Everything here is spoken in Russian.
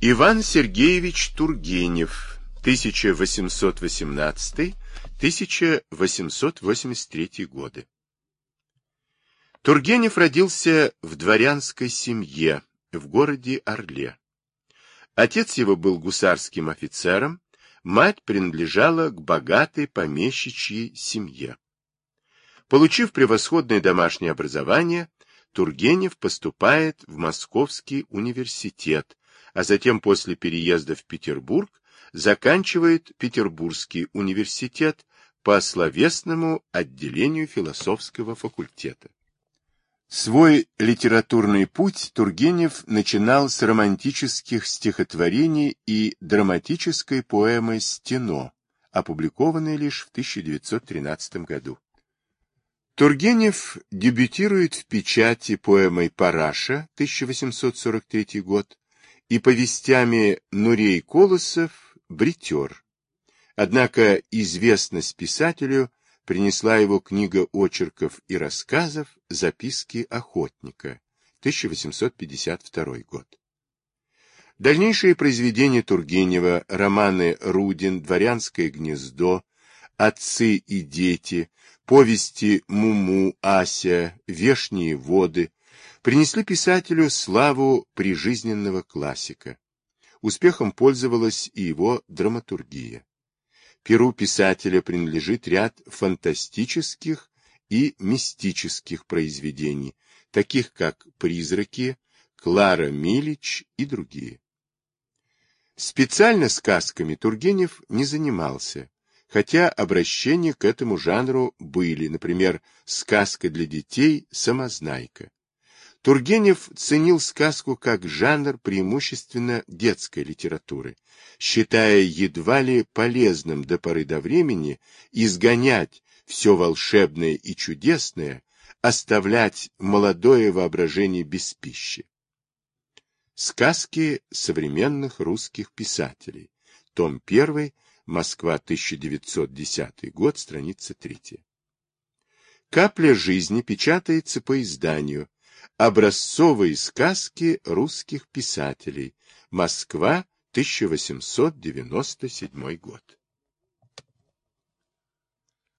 Иван Сергеевич Тургенев, 1818-1883 годы. Тургенев родился в дворянской семье в городе Орле. Отец его был гусарским офицером, мать принадлежала к богатой помещичьей семье. Получив превосходное домашнее образование, Тургенев поступает в Московский университет, а затем после переезда в Петербург заканчивает Петербургский университет по словесному отделению философского факультета. Свой литературный путь Тургенев начинал с романтических стихотворений и драматической поэмы «Стено», опубликованной лишь в 1913 году. Тургенев дебютирует в печати поэмой «Параша» 1843 год и повестями Нурей Колосов «Бритер». Однако известность писателю принесла его книга очерков и рассказов «Записки охотника» 1852 год. Дальнейшие произведения Тургенева, романы «Рудин», «Дворянское гнездо», «Отцы и дети», повести «Муму», «Ася», «Вешние воды» принесли писателю славу прижизненного классика. Успехом пользовалась и его драматургия. Перу писателя принадлежит ряд фантастических и мистических произведений, таких как «Призраки», «Клара Милич» и другие. Специально сказками Тургенев не занимался, хотя обращения к этому жанру были, например, сказка для детей «Самознайка». Тургенев ценил сказку как жанр преимущественно детской литературы, считая едва ли полезным до поры до времени изгонять все волшебное и чудесное, оставлять молодое воображение без пищи. Сказки современных русских писателей. Том 1, Москва, 1910 год, страница 3. «Капля жизни» печатается по изданию «Образцовые сказки русских писателей. Москва, 1897 год».